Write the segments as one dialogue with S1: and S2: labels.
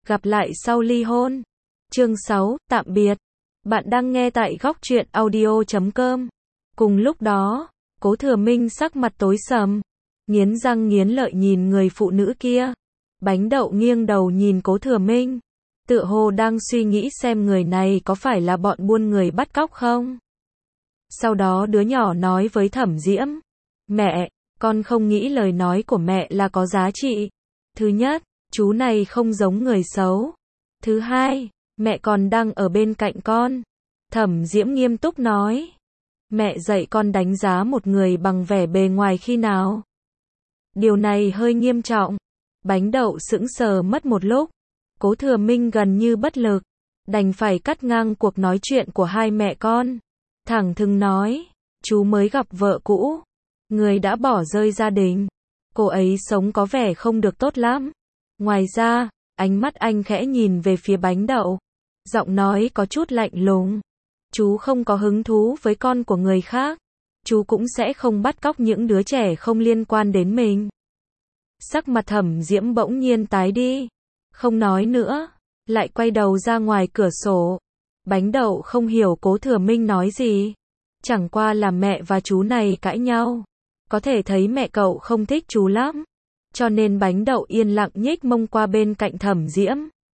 S1: gặp lại sau ly hôn. Chương 6, tạm biệt. Bạn đang nghe tại góc truyện audio.com. Cùng lúc đó, Cố Thừa Minh sắc mặt tối sầm, nghiến răng nghiến lợi nhìn người phụ nữ kia. Bánh đậu nghiêng đầu nhìn Cố Thừa Minh, tựa hồ đang suy nghĩ xem người này có phải là bọn buôn người bắt cóc không. Sau đó đứa nhỏ nói với Thẩm Diễm, mẹ, con không nghĩ lời nói của mẹ là có giá trị. Thứ nhất, chú này không giống người xấu. Thứ hai, mẹ còn đang ở bên cạnh con. Thẩm Diễm nghiêm túc nói, mẹ dạy con đánh giá một người bằng vẻ bề ngoài khi nào? Điều này hơi nghiêm trọng. Bánh đậu sững sờ mất một lúc. Cố Thừa Minh gần như bất lực, đành phải cắt ngang cuộc nói chuyện của hai mẹ con. Thẳng thừng nói, chú mới gặp vợ cũ, người đã bỏ rơi gia đình. Cô ấy sống có vẻ không được tốt lắm. Ngoài ra, ánh mắt anh khẽ nhìn về phía bánh đậu, giọng nói có chút lạnh lùng. Chú không có hứng thú với con của người khác. Chú cũng sẽ không bắt cóc những đứa trẻ không liên quan đến mình. Sắc mặt Thẩm Diễm bỗng nhiên tái đi, không nói nữa, lại quay đầu ra ngoài cửa sổ. Bánh đậu không hiểu Cố Thừa Minh nói gì. Chẳng qua là mẹ và chú này cãi nhau. Có thể thấy mẹ cậu không thích chú lắm. Cho nên bánh đậu yên lặng nhích mông qua bên cạnh Thẩm Diễm.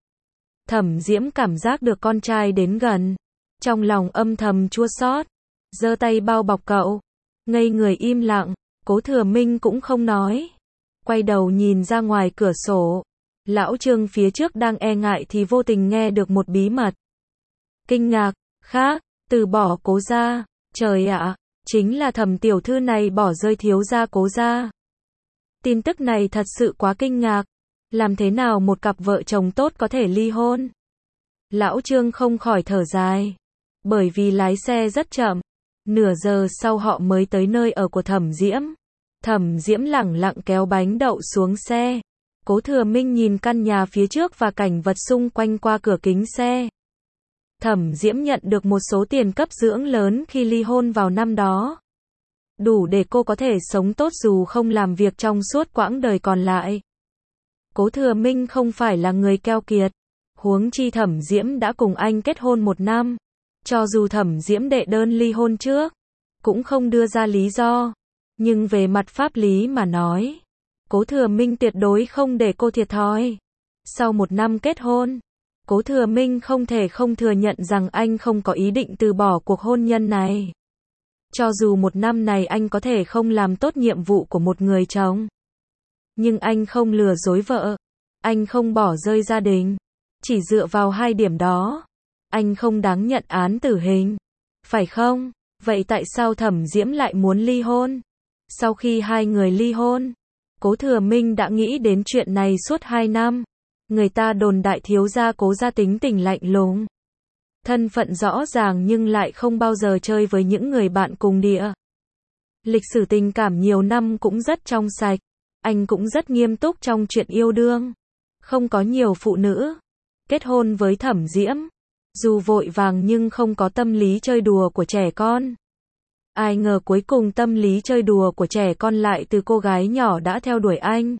S1: Thẩm Diễm cảm giác được con trai đến gần, trong lòng âm thầm chua xót, giơ tay bao bọc cậu, ngây người im lặng. Cố Thừa Minh cũng không nói, quay đầu nhìn ra ngoài cửa sổ. Lão Trương phía trước đang e ngại thì vô tình nghe được một bí mật. Kinh ngạc, khác, từ bỏ Cố gia, trời ạ, chính là Thẩm tiểu thư này bỏ rơi thiếu gia Cố gia. Tin tức này thật sự quá kinh ngạc, làm thế nào một cặp vợ chồng tốt có thể ly hôn? Lão Trương không khỏi thở dài, bởi vì lái xe rất chậm, nửa giờ sau họ mới tới nơi ở của Thẩm Diễm. Thẩm Diễm lẳng lặng kéo bánh đậu xuống xe. Cố Thừa Minh nhìn căn nhà phía trước và cảnh vật xung quanh qua cửa kính xe. Thẩm Diễm nhận được một số tiền cấp dưỡng lớn khi ly hôn vào năm đó, đủ để cô có thể sống tốt dù không làm việc trong suốt quãng đời còn lại. Cố Thừa Minh không phải là người keo kiệt, huống chi Thẩm Diễm đã cùng anh kết hôn 1 năm. Cho dù Thẩm Diễm đệ đơn ly hôn trước, cũng không đưa ra lý do. Nhưng về mặt pháp lý mà nói, Cố Thừa Minh tuyệt đối không để cô thiệt thòi. Sau 1 năm kết hôn, Cố Thừa Minh không thể không thừa nhận rằng anh không có ý định từ bỏ cuộc hôn nhân này. Cho dù 1 năm này anh có thể không làm tốt nhiệm vụ của một người chồng, nhưng anh không lừa dối vợ, anh không bỏ rơi gia đình. Chỉ dựa vào 2 điểm đó, anh không đáng nhận án tử hình, phải không? Vậy tại sao Thẩm Diễm lại muốn ly hôn? Sau khi hai người ly hôn, Cố Thừa Minh đã nghĩ đến chuyện này suốt 2 năm. Người ta đồn đại thiếu gia Cố gia tính tình lạnh lùng, thân phận rõ ràng nhưng lại không bao giờ chơi với những người bạn cùng địa. Lịch sử tình cảm nhiều năm cũng rất trong sạch. Anh cũng rất nghiêm túc trong chuyện yêu đương. Không có nhiều phụ nữ kết hôn với Thẩm Diễm, dù vội vàng nhưng không có tâm lý chơi đùa của trẻ con. Ai ngờ cuối cùng tâm lý chơi đùa của trẻ con lại từ cô gái nhỏ đã theo đuổi anh.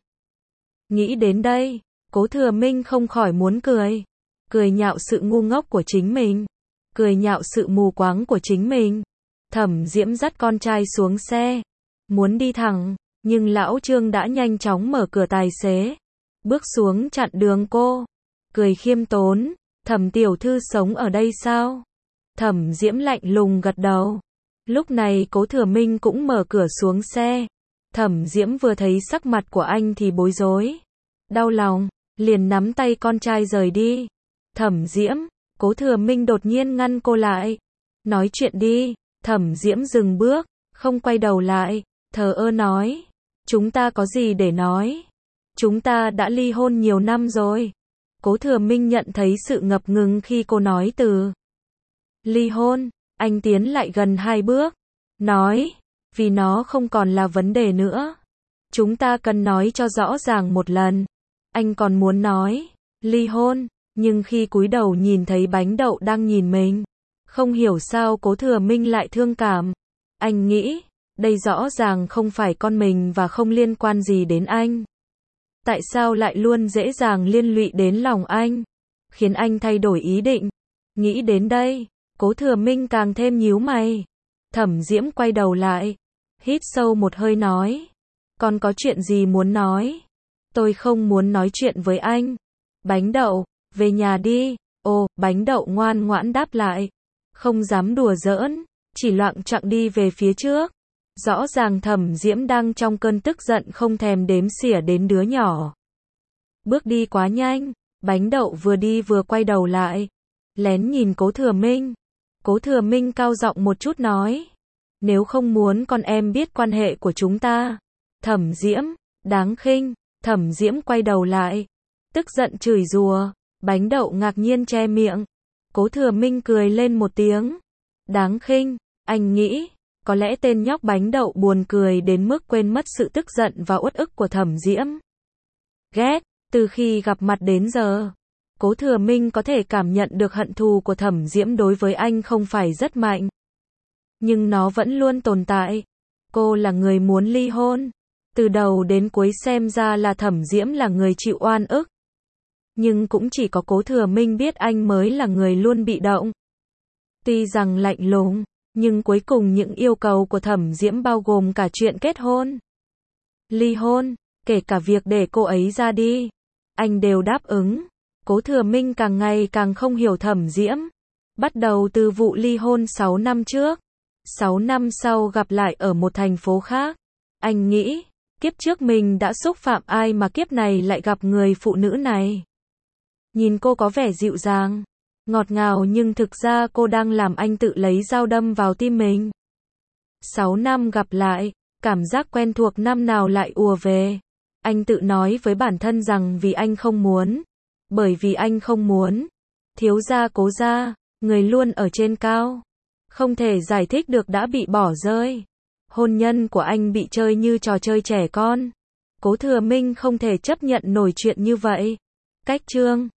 S1: Nghĩ đến đây, Cố Thừa Minh không khỏi muốn cười. Cười nhạo sự ngu ngốc của chính mình, cười nhạo sự mù quáng của chính mình. Thẩm Diễm dắt con trai xuống xe, muốn đi thẳng, nhưng Lão Trương đã nhanh chóng mở cửa tài xế, bước xuống chặn đường cô. Cười khiêm tốn, Thẩm tiểu thư sống ở đây sao? Thẩm Diễm lạnh lùng gật đầu. Lúc này Cố Thừa Minh cũng mở cửa xuống xe. Thẩm Diễm vừa thấy sắc mặt của anh thì bối rối, đau lòng, liền nắm tay con trai rời đi. Thẩm Diễm, Cố Thừa Minh đột nhiên ngăn cô lại. Nói chuyện đi. Thẩm Diễm dừng bước, không quay đầu lại, thờ ơ nói, chúng ta có gì để nói? Chúng ta đã ly hôn nhiều năm rồi. Cố Thừa Minh nhận thấy sự ngập ngừng khi cô nói từ ly hôn. Anh tiến lại gần 2 bước, nói, vì nó không còn là vấn đề nữa. Chúng ta cần nói cho rõ ràng một lần. Anh còn muốn nói ly hôn, nhưng khi cúi đầu nhìn thấy bánh đậu đang nhìn mình, không hiểu sao Cố Thừa Minh lại thương cảm. Anh nghĩ, đây rõ ràng không phải con mình và không liên quan gì đến anh. Tại sao lại luôn dễ dàng liên lụy đến lòng anh, khiến anh thay đổi ý định? Nghĩ đến đây, Cố Thừa Minh càng thêm nhíu mày. Thẩm Diễm quay đầu lại, hít sâu một hơi nói, con có chuyện gì muốn nói? Tôi không muốn nói chuyện với anh. Bánh đậu, về nhà đi. Ồ, bánh đậu ngoan ngoãn đáp lại, không dám đùa giỡn, chỉ loạng choạng đi về phía trước. Rõ ràng Thẩm Diễm đang trong cơn tức giận không thèm đếm xỉa đến đứa nhỏ. Bước đi quá nhanh, bánh đậu vừa đi vừa quay đầu lại, lén nhìn Cố Thừa Minh. Cố Thừa Minh cao giọng một chút nói, nếu không muốn con em biết quan hệ của chúng ta. Thẩm Diễm, đáng khinh. Thẩm Diễm quay đầu lại, tức giận chửi rủa. Bánh đậu ngạc nhiên che miệng. Cố Thừa Minh cười lên một tiếng. Đáng khinh, anh nghĩ, có lẽ tên nhóc bánh đậu buồn cười đến mức quên mất sự tức giận và uất ức của Thẩm Diễm. Ghét, từ khi gặp mặt đến giờ, Cố Thừa Minh có thể cảm nhận được hận thù của Thẩm Diễm đối với anh không phải rất mạnh, nhưng nó vẫn luôn tồn tại. Cô là người muốn ly hôn. Từ đầu đến cuối xem ra là Thẩm Diễm là người chịu oan ức. Nhưng cũng chỉ có Cố Thừa Minh biết anh mới là người luôn bị động. Tuy rằng lạnh lùng, nhưng cuối cùng những yêu cầu của Thẩm Diễm bao gồm cả chuyện kết hôn, ly hôn, kể cả việc để cô ấy ra đi, anh đều đáp ứng. Cố Thừa Minh càng ngày càng không hiểu Thẩm Diễm. Bắt đầu từ vụ ly hôn 6 năm trước, 6 năm sau gặp lại ở một thành phố khác. Anh nghĩ, kiếp trước mình đã xúc phạm ai mà kiếp này lại gặp người phụ nữ này. Nhìn cô có vẻ dịu dàng, ngọt ngào nhưng thực ra cô đang làm anh tự lấy dao đâm vào tim mình. 6 năm gặp lại, cảm giác quen thuộc năm nào lại ùa về. Anh tự nói với bản thân rằng vì anh không muốn, bởi vì anh không muốn. Thiếu gia Cố gia, người luôn ở trên cao, không thể giải thích được đã bị bỏ rơi. Hôn nhân của anh bị chơi như trò chơi trẻ con. Cố Thừa Minh không thể chấp nhận nổi chuyện như vậy. Cách chương